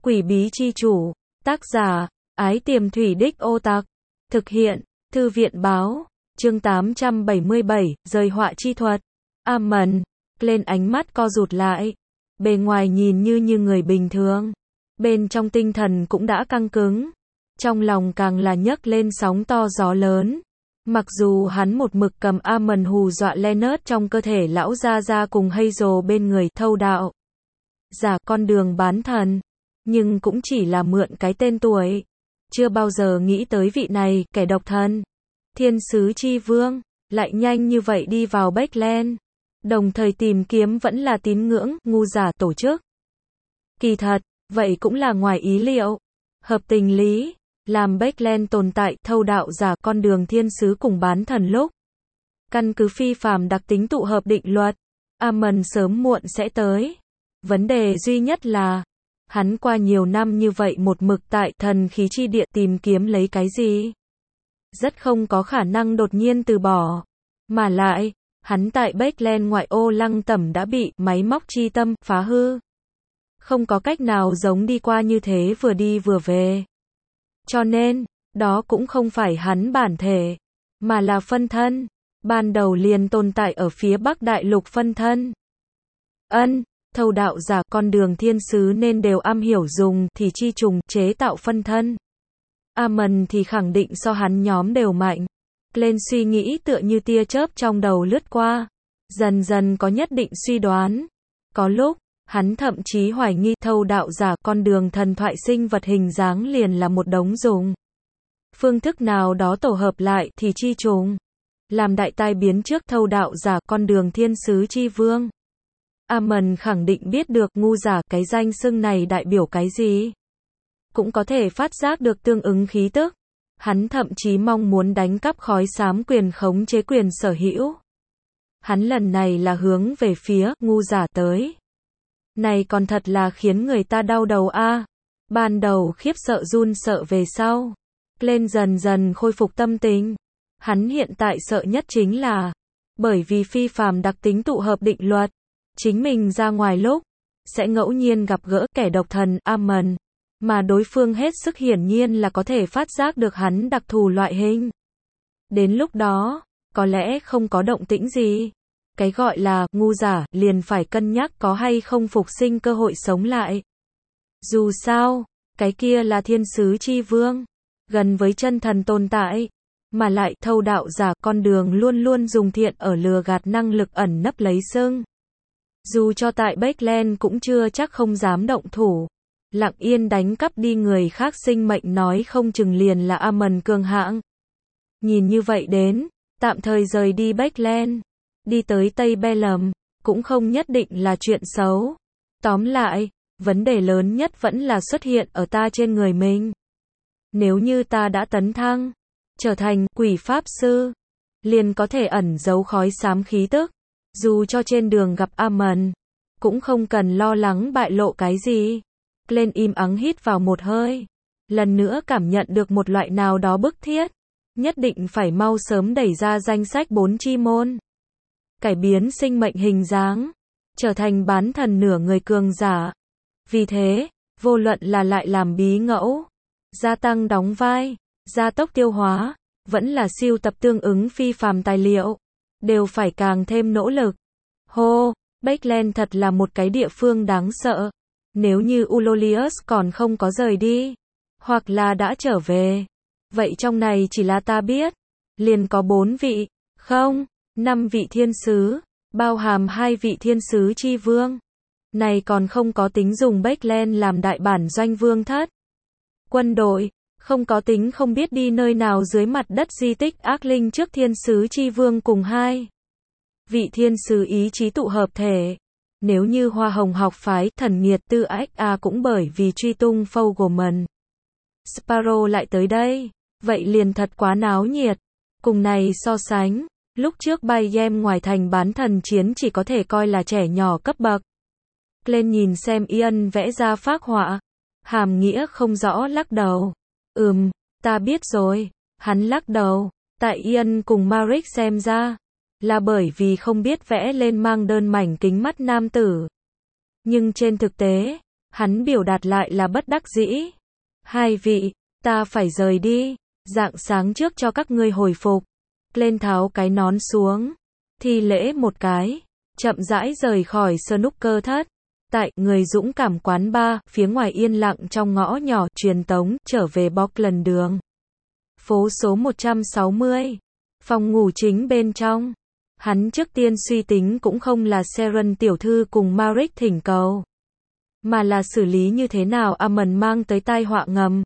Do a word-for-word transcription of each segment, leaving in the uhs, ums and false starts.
Quỷ bí chi chủ. Tác giả, Ái Tiềm Thủy Đích Ô Tặc. Thực hiện, Thư viện báo. Chương tám trăm bảy mươi bảy, rời họa chi thuật. Amen. Lên ánh mắt co rụt lại. Bề ngoài nhìn như như người bình thường. Bên trong tinh thần cũng đã căng cứng. Trong lòng càng là nhấc lên sóng to gió lớn. Mặc dù hắn một mực cầm Amen hù dọa Leonard trong cơ thể lão gia gia cùng Hazel bên người thâu đạo. Giả con đường bán thần. Nhưng cũng chỉ là mượn cái tên tuổi. Chưa bao giờ nghĩ tới vị này, kẻ độc thân. Thiên sứ chi vương, lại nhanh như vậy đi vào Backland. Đồng thời tìm kiếm vẫn là tín ngưỡng, ngu giả tổ chức. Kỳ thật, vậy cũng là ngoài ý liệu. Hợp tình lý, làm Backland tồn tại, thâu đạo giả con đường thiên sứ cùng bán thần lúc. Căn cứ phi phàm đặc tính tụ hợp định luật. Amen sớm muộn sẽ tới. Vấn đề duy nhất là, hắn qua nhiều năm như vậy một mực tại thần khí chi địa tìm kiếm lấy cái gì? Rất không có khả năng đột nhiên từ bỏ. Mà lại, hắn tại Backland ngoại ô Lăng Tẩm đã bị máy móc chi tâm phá hư. Không có cách nào giống đi qua như thế vừa đi vừa về. Cho nên, đó cũng không phải hắn bản thể, mà là phân thân. Ban đầu liền tồn tại ở phía Bắc Đại Lục phân thân. Ân, thâu đạo giả con đường thiên sứ nên đều am hiểu dùng thì chi trùng chế tạo phân thân. Amen thì khẳng định so hắn nhóm đều mạnh. Lên suy nghĩ tựa như tia chớp trong đầu lướt qua. Dần dần có nhất định suy đoán. Có lúc, hắn thậm chí hoài nghi thâu đạo giả con đường thần thoại sinh vật hình dáng liền là một đống dùng. Phương thức nào đó tổ hợp lại thì chi trùng. Làm đại tai biến trước thâu đạo giả con đường thiên sứ chi vương. Amen khẳng định biết được ngu giả cái danh xưng này đại biểu cái gì. Cũng có thể phát giác được tương ứng khí tức. Hắn thậm chí mong muốn đánh cắp khói xám quyền khống chế quyền sở hữu. Hắn lần này là hướng về phía ngu giả tới. Này còn thật là khiến người ta đau đầu a. À. Ban đầu khiếp sợ run sợ về sau. Lên dần dần khôi phục tâm tình. Hắn hiện tại sợ nhất chính là, bởi vì phi phàm đặc tính tụ hợp định luật. Chính mình ra ngoài lúc, sẽ ngẫu nhiên gặp gỡ kẻ độc thần Amen. Mà đối phương hết sức hiển nhiên là có thể phát giác được hắn đặc thù loại hình. Đến lúc đó, có lẽ không có động tĩnh gì. Cái gọi là ngu giả liền phải cân nhắc có hay không phục sinh cơ hội sống lại. Dù sao, cái kia là thiên sứ chi vương, gần với chân thần tồn tại, mà lại thâu đạo giả con đường luôn luôn dùng thiện ở lừa gạt năng lực ẩn nấp lấy sưng. Dù cho tại Backland cũng chưa chắc không dám động thủ. Lặng yên đánh cắp đi người khác sinh mệnh nói không chừng liền là Amen cường hãng. Nhìn như vậy đến, tạm thời rời đi Backland, đi tới Tây Belem, cũng không nhất định là chuyện xấu. Tóm lại, vấn đề lớn nhất vẫn là xuất hiện ở ta trên người mình. Nếu như ta đã tấn thăng, trở thành quỷ pháp sư, liền có thể ẩn giấu khói xám khí tức. Dù cho trên đường gặp Amen, cũng không cần lo lắng bại lộ cái gì. Lên im ắng hít vào một hơi. Lần nữa cảm nhận được một loại nào đó bức thiết. Nhất định phải mau sớm đẩy ra danh sách bốn chi môn. Cải biến sinh mệnh hình dáng. Trở thành bán thần nửa người cường giả. Vì thế, vô luận là lại làm bí ngẫu, gia tăng đóng vai, gia tốc tiêu hóa, vẫn là siêu tập tương ứng phi phàm tài liệu. Đều phải càng thêm nỗ lực. Hô, Backland thật là một cái địa phương đáng sợ. Nếu như Ulolius còn không có rời đi, hoặc là đã trở về, vậy trong này chỉ là ta biết, liền có bốn vị, không, năm vị thiên sứ, bao hàm hai vị thiên sứ chi vương. Này còn không có tính dùng Backland làm đại bản doanh vương thất. Quân đội, không có tính không biết đi nơi nào dưới mặt đất di tích ác linh trước thiên sứ chi vương cùng hai vị thiên sứ ý chí tụ hợp thể. Nếu như Hoa Hồng học phái thần nghiệt tư ách a cũng bởi vì truy tung Fogelman, Sparrow lại tới đây, vậy liền thật quá náo nhiệt. Cùng này so sánh, lúc trước bay game ngoài thành bán thần chiến chỉ có thể coi là trẻ nhỏ cấp bậc. Lên nhìn xem Ian vẽ ra phác họa, hàm nghĩa không rõ lắc đầu. Ừm, ta biết rồi. Hắn lắc đầu, tại Ian cùng Maric xem ra, là bởi vì không biết vẽ lên mang đơn mảnh kính mắt nam tử. Nhưng trên thực tế, Hắn biểu đạt lại là bất đắc dĩ. Hai vị, ta phải rời đi, rạng sáng trước cho các ngươi hồi phục. Glenn tháo cái nón xuống, thi lễ một cái, chậm rãi rời khỏi snooker thất. Tại người dũng cảm quán bar, phía ngoài yên lặng trong ngõ nhỏ, truyền tống, trở về Bockland đường. Phố số một trăm sáu mươi. Phòng ngủ chính bên trong. Hắn trước tiên suy tính cũng không là Sharon tiểu thư cùng Maric thỉnh cầu, mà là xử lý như thế nào Amon mang tới tai họa ngầm.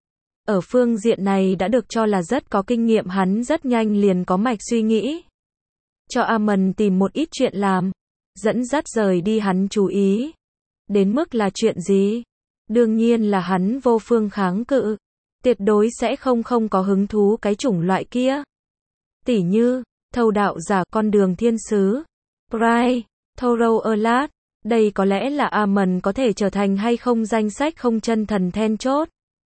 Ở phương diện này đã được cho là rất có kinh nghiệm, hắn rất nhanh liền có mạch suy nghĩ. Cho Amon tìm một ít chuyện làm, dẫn dắt rời đi hắn chú ý. Đến mức là chuyện gì? Đương nhiên là hắn vô phương kháng cự. Tuyệt đối sẽ không không có hứng thú cái chủng loại kia. Tỉ như, thâu đạo giả, con đường thiên sứ, Pride, Thorough Alert. Đây có lẽ là Amon có thể trở thành hay không danh sách không chân thần then chốt.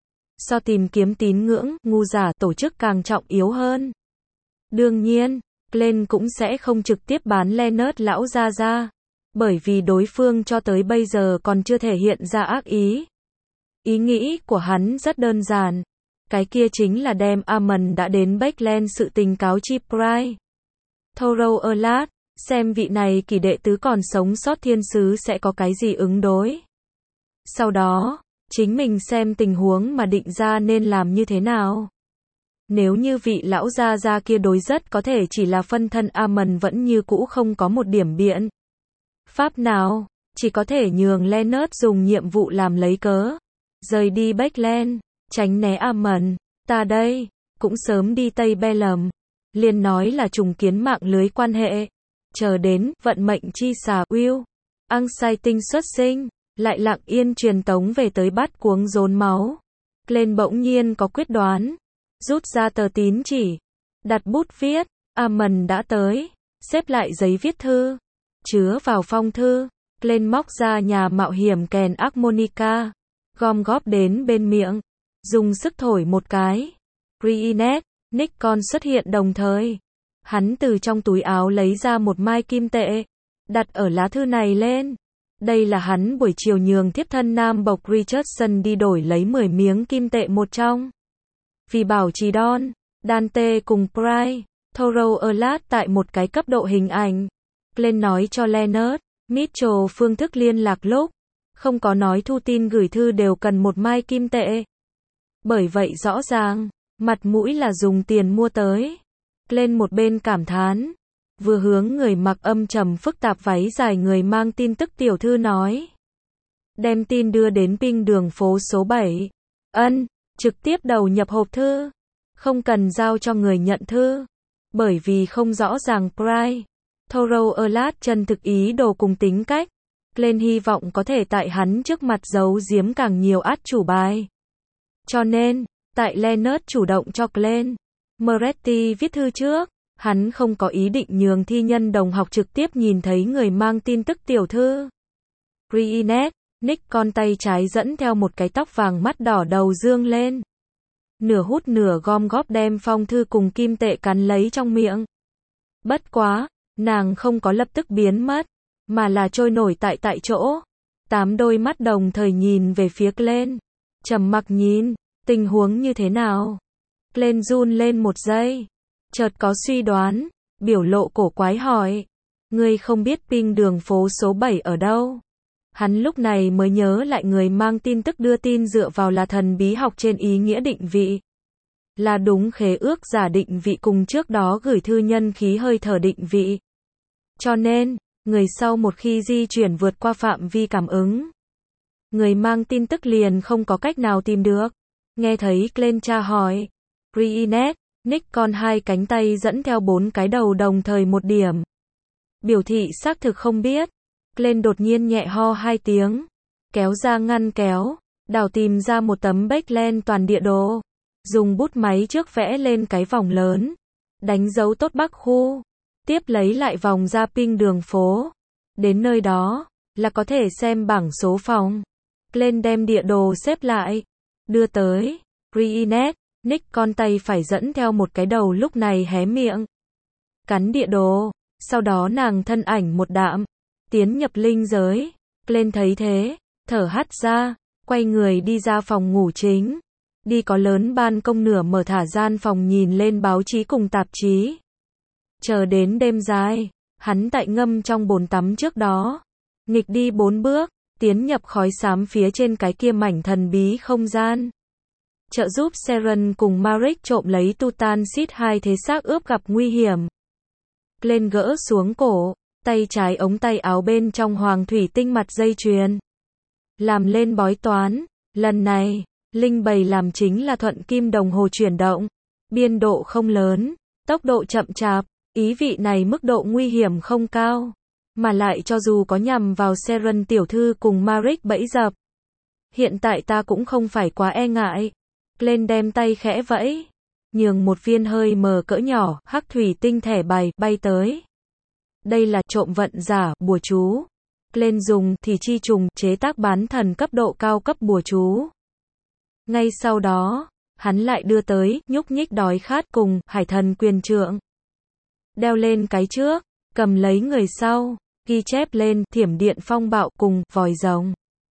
So tìm kiếm tín ngưỡng, ngu giả tổ chức càng trọng yếu hơn. Đương nhiên, Glenn cũng sẽ không trực tiếp bán Leonard lão ra ra, bởi vì đối phương cho tới bây giờ còn chưa thể hiện ra ác ý. Ý nghĩ của hắn rất đơn giản. Cái kia chính là đem Amon đã đến Backland sự tình cáo chi Pride. Thorough Alert, xem vị này kỳ đệ tứ còn sống sót thiên sứ sẽ có cái gì ứng đối. Sau đó, chính mình xem tình huống mà định ra nên làm như thế nào. Nếu như vị lão gia gia kia đối rất có thể chỉ là phân thân, Amon vẫn như cũ không có một điểm biện pháp nào, chỉ có thể nhường Leonard dùng nhiệm vụ làm lấy cớ, rời đi Backland, tránh né Amon. Ta đây, cũng sớm đi Tây Bellum, liền nói là trùng kiến mạng lưới quan hệ, chờ đến vận mệnh chi xà Will, Anxiety xuất sinh, lại lặng yên truyền tống về tới bắt cuống rốn máu. Glenn bỗng nhiên có quyết đoán, rút ra tờ tín chỉ, đặt bút viết, Amon đã tới, xếp lại giấy viết thư, chứa vào phong thư. Glenn móc ra nhà mạo hiểm kèn harmonica, gom góp đến bên miệng, dùng sức thổi một cái. Reenact, Nikon xuất hiện đồng thời. Hắn từ trong túi áo lấy ra một mai kim tệ, đặt ở lá thư này lên. Đây là hắn buổi chiều nhường thiếp thân Nam Bộc Richardson đi đổi lấy mười miếng kim tệ một trong. Vì bảo trì Don, Dante cùng Pride, Thorough Alert tại một cái cấp độ hình ảnh. Glenn nói cho Leonard, Mitchell phương thức liên lạc lúc, không có nói thu tin gửi thư đều cần một mai kim tệ. Bởi vậy rõ ràng, mặt mũi là dùng tiền mua tới. Glenn một bên cảm thán, vừa hướng người mặc âm trầm phức tạp váy dài người mang tin tức tiểu thư nói. Đem tin đưa đến ping đường phố số bảy. Ân, trực tiếp đầu nhập hộp thư. Không cần giao cho người nhận thư. Bởi vì không rõ ràng Pride, Thorough Alert chân thực ý đồ cùng tính cách. Glenn hy vọng có thể tại hắn trước mặt giấu giếm càng nhiều át chủ bài. Cho nên, tại Leonard chủ động cho Glenn Moretti viết thư trước, hắn không có ý định nhường thi nhân đồng học trực tiếp nhìn thấy người mang tin tức tiểu thư. Reenact, Nick con tay trái dẫn theo một cái tóc vàng mắt đỏ đầu dương lên. Nửa hút nửa gom góp đem phong thư cùng kim tệ cắn lấy trong miệng. Bất quá, nàng không có lập tức biến mất, mà là trôi nổi tại tại chỗ. Tám đôi mắt đồng thời nhìn về phía Glenn. Trầm mặc nhìn, tình huống như thế nào? Glenn run lên một giây. Chợt có suy đoán, biểu lộ cổ quái hỏi. Ngươi không biết ping đường phố số bảy ở đâu? Hắn lúc này mới nhớ lại người mang tin tức đưa tin dựa vào là thần bí học trên ý nghĩa định vị. Là đúng khế ước giả định vị cùng trước đó gửi thư nhân khí hơi thở định vị. Cho nên, người sau một khi di chuyển vượt qua phạm vi cảm ứng, người mang tin tức liền không có cách nào tìm được. Nghe thấy Glenn tra hỏi. Reenact, Nick con hai cánh tay dẫn theo bốn cái đầu đồng thời một điểm. Biểu thị xác thực không biết. Glenn đột nhiên nhẹ ho hai tiếng. Kéo ra ngăn kéo. Đào tìm ra một tấm Backland toàn địa đồ. Dùng bút máy trước vẽ lên cái vòng lớn. Đánh dấu tốt Bắc khu. Tiếp lấy lại vòng ra ping đường phố. Đến nơi đó, là có thể xem bảng số phòng. Glenn đem địa đồ xếp lại. Đưa tới. Reenact, Nick con tay phải dẫn theo một cái đầu lúc này hé miệng. Cắn địa đồ. Sau đó nàng thân ảnh một đạm. Tiến nhập linh giới. Glenn thấy thế. thở hắt ra, quay người đi ra phòng ngủ chính. Đi có lớn ban công nửa mở thả gian phòng nhìn lên báo chí cùng tạp chí. Chờ đến đêm dài, hắn tại ngâm trong bồn tắm trước đó. Nghịch đi bốn bước, tiến nhập khói xám phía trên cái kia mảnh thần bí không gian. Trợ giúp Seren cùng Maric trộm lấy Tutansit hai thế xác ướp gặp nguy hiểm. Lên gỡ xuống cổ, tay trái ống tay áo bên trong hoàng thủy tinh mặt dây chuyền. Làm lên bói toán, lần này, linh bầy làm chính là thuận kim đồng hồ chuyển động. Biên độ không lớn, tốc độ chậm chạp, ý vị này mức độ nguy hiểm không cao. Mà lại cho dù có nhằm vào Seren tiểu thư cùng Maric bẫy dập. Hiện tại ta cũng không phải quá e ngại. Lên đem tay khẽ vẫy, nhường một viên hơi mờ cỡ nhỏ, hắc thủy tinh thẻ bài, bay tới. Đây là trộm vận giả, bùa chú. Lên dùng thì chi trùng, chế tác bán thần cấp độ cao cấp bùa chú. Ngay sau đó, hắn lại đưa tới, nhúc nhích đói khát cùng, hải thần quyền trượng. Đeo lên cái trước, cầm lấy người sau, ghi chép lên, thiểm điện phong bạo cùng, vòi rồng.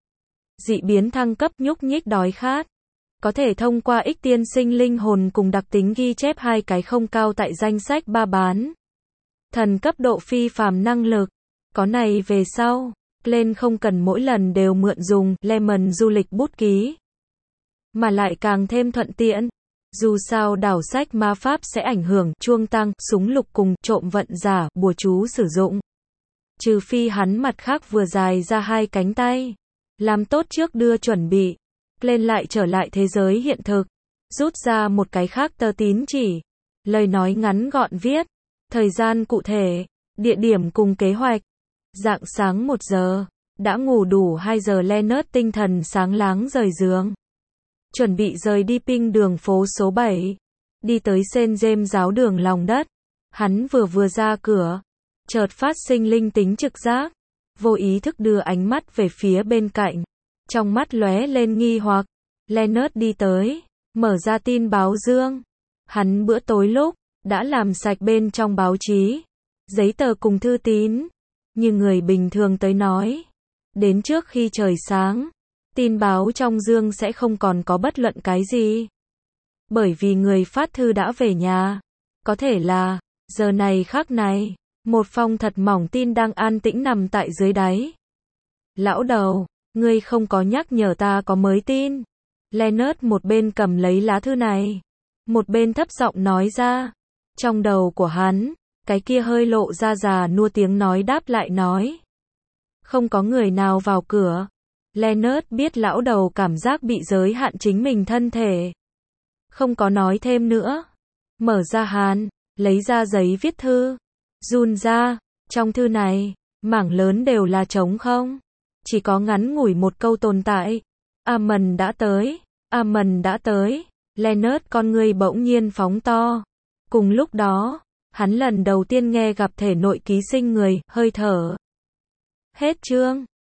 Dị biến thăng cấp nhúc nhích đói khát. Có thể thông qua ích tiên sinh linh hồn cùng đặc tính ghi chép hai cái không cao tại danh sách ba bán. Thần cấp độ phi phàm năng lực. Có này về sau, lên không cần mỗi lần đều mượn dùng Lemon du lịch bút ký. Mà lại càng thêm thuận tiện. Dù sao đảo sách ma pháp sẽ ảnh hưởng chuông tăng, súng lục cùng trộm vận giả, bùa chú sử dụng. Trừ phi hắn mặt khác vừa dài ra hai cánh tay. Làm tốt trước đưa chuẩn bị. Lên lại trở lại thế giới hiện thực. Rút ra một cái khác tờ tín chỉ. Lời nói ngắn gọn viết. Thời gian cụ thể. Địa điểm cùng kế hoạch. Rạng sáng một giờ. Đã ngủ đủ hai giờ Leonard tinh thần sáng láng rời giường. Chuẩn bị rời đi ping đường phố số bảy. Đi tới Saint James giáo đường lòng đất. Hắn vừa vừa ra cửa. Chợt phát sinh linh tính trực giác. Vô ý thức đưa ánh mắt về phía bên cạnh. Trong mắt lóe lên nghi hoặc. Leonard đi tới. Mở ra tin báo dương. Hắn bữa tối lúc. Đã làm sạch bên trong báo chí. Giấy tờ cùng thư tín. Như người bình thường tới nói. Đến trước khi trời sáng. Tin báo trong dương sẽ không còn có bất luận cái gì. Bởi vì người phát thư đã về nhà. Có thể là. Giờ này khắc này. Một phong thật mỏng tin đang an tĩnh nằm tại dưới đáy. Lão đầu. Ngươi không có nhắc nhở ta có mới tin. Leonard một bên cầm lấy lá thư này. Một bên thấp giọng nói ra. Trong đầu của hắn. Cái kia hơi lộ ra già nua tiếng nói đáp lại nói. Không có người nào vào cửa. Leonard biết lão đầu cảm giác bị giới hạn chính mình thân thể. Không có nói thêm nữa. Mở ra hàn. Lấy ra giấy viết thư. Run ra. Trong thư này. Mảng lớn đều là trống không. Chỉ có ngắn ngủi một câu tồn tại. Amon đã tới. Amon đã tới. Leonard con ngươi bỗng nhiên phóng to. Cùng lúc đó. Hắn lần đầu tiên nghe gặp thể nội ký sinh người, hơi thở. Hết chương.